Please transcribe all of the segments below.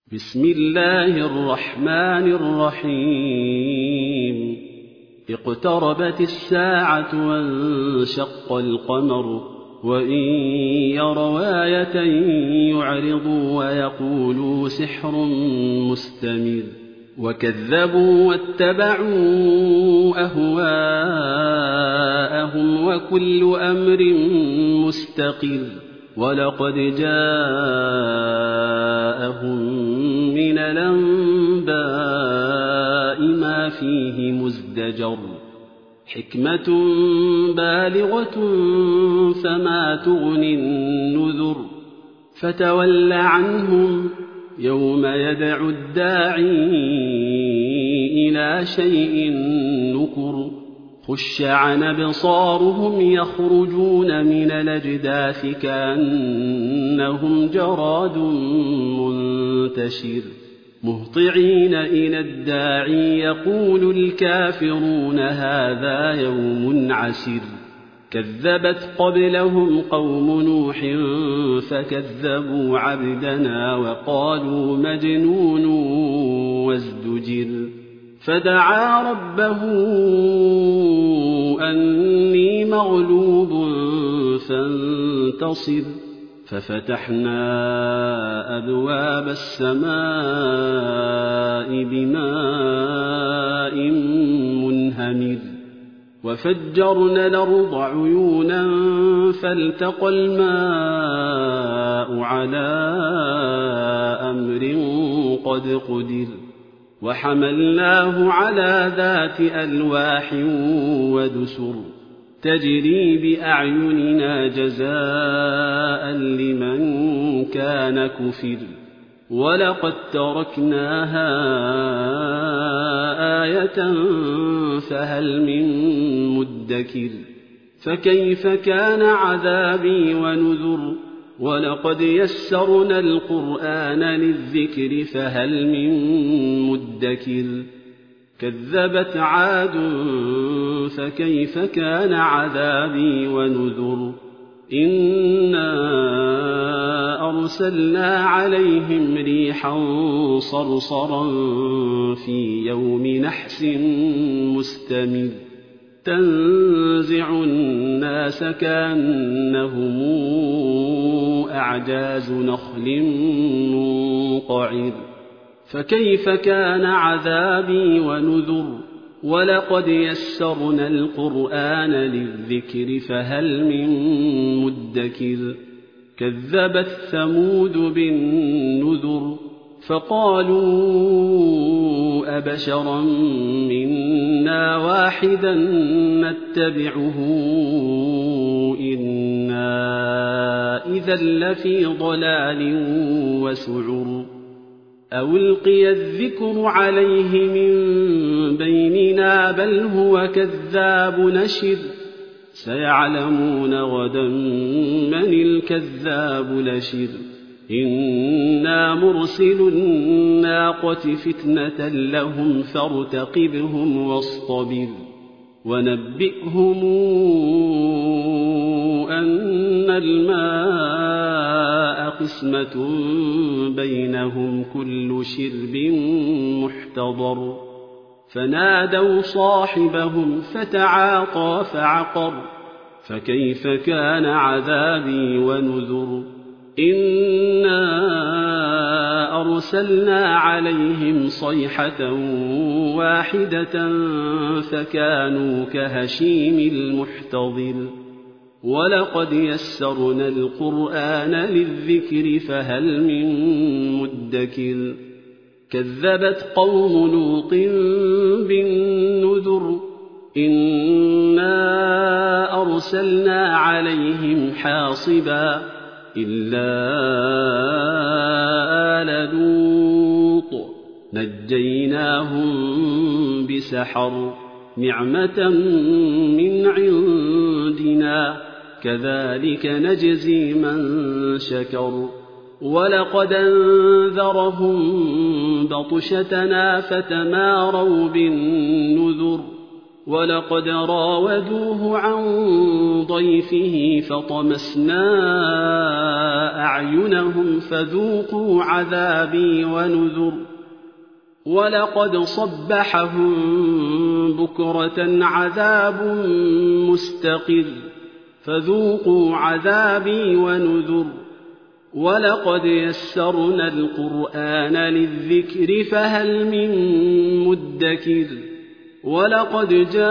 بسم الله الرحمن الرحيم اقتربت الساعة وانشق القمر وإن يروا آية يعرضوا ويقولوا سحر مستمر وكذبوا واتبعوا أهواءهم وكل أمر مستقر ولقد جاءهم من الأنباء ما فيه مزدجر حكمة بالغة فما تغني النذر فتول عنهم يوم يدعو الداعي إلى شيء نكر خش عن أبصارهم يخرجون من الأجداث كأنهم جراد منتشر مهطعين إلى الداعي يقول الكافرون هذا يوم عسر كذبت قبلهم قوم نوح فكذبوا عبدنا وقالوا مجنون وازدجر فدعا ربه أني مغلوب فانتصر ففتحنا أبواب السماء بماء منهمر وفجرنا الأرض عيونا فالتقى الماء على أمر قد قدر وحملناه على ذات ألواح ودسر تجري بأعيننا جزاء لمن كان كفر ولقد تركناها آية فهل من مدكر فكيف كان عذابي ونذر ولقد يسرنا القرآن للذكر فهل من مدكر كذبت عاد فكيف كان عذابي ونذر إنا أرسلنا عليهم ريحا صرصرا في يوم نحس مستمر تنزع الناس كأنهم أعجاز نخل منقعر فكيف كان عذابي ونذر ولقد يسرنا القرآن للذكر فهل من مدكر كذبت ثمود بالنذر فقالوا أبشرا منا واحدا نتبعه إنا إذا لفي ضلال وسعر أو ألقي الذكر عليه من بيننا بل هو كذاب نشر سيعلمون غدا من الكذاب نشر إنا مرسل الناقة فتنة لهم فارتقبهم واصطبر ونبئهم أن الماء قسمة بينهم كل شرب محتضر فنادوا صاحبهم فتعاطى فعقر فكيف كان عذابي ونذر إنا أرسلنا عليهم صيحة واحدة فكانوا كهشيم المحتضر ولقد يسرنا القرآن للذكر فهل من مدكر كذبت قوم لوط بالنذر إنا أرسلنا عليهم حاصبا إلا آل لوط نجيناهم بسحر نعمة من عندنا كذلك نجزي من شكر ولقد أنذرهم بطشتنا فتماروا بالنذر ولقد راودوه عن ضيفه فطمسنا أعينهم فذوقوا عذابي ونذر ولقد صبحهم بكرة عذاب مستقر فذوقوا عذابي ونذر ولقد يسرنا القرآن للذكر فهل من مدكر ولقد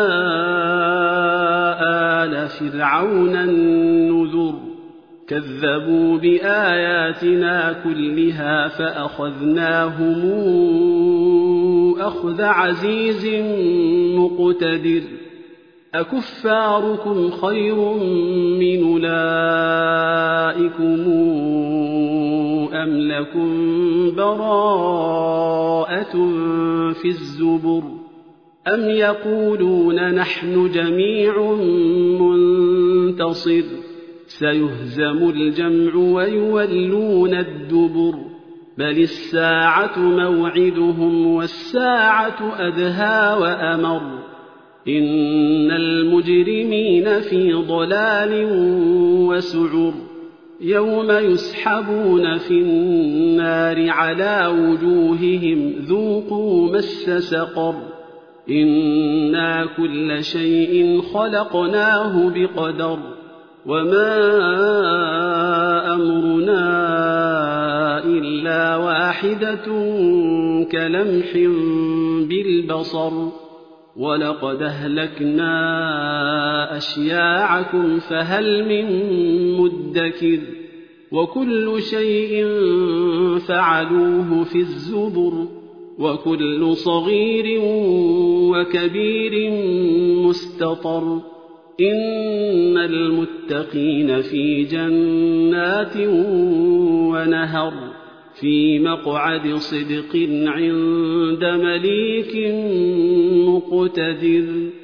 جاء آل فرعون النذر كذبوا بآياتنا كلها فأخذناهم أخذ عزيز مقتدر أكفاركم خير من أولئكم أم لكم براءة في الزبر أم يقولون نحن جميع منتصر سيهزم الجمع ويولون الدبر بل الساعة موعدهم والساعة أدهى وأمر إن المجرمين في ضلال وسعر يوم يسحبون في النار على وجوههم ذوقوا مس سقر إنا كل شيء خلقناه بقدر وما أمرنا إلا واحدة كلمح بالبصر ولقد أهلكنا أشياعكم فهل من مدكر وكل شيء فعلوه في الزبر وكل صغير وكبير مستطر إن المتقين في جنات ونهر في مقعد صدق عند مليك مقتدر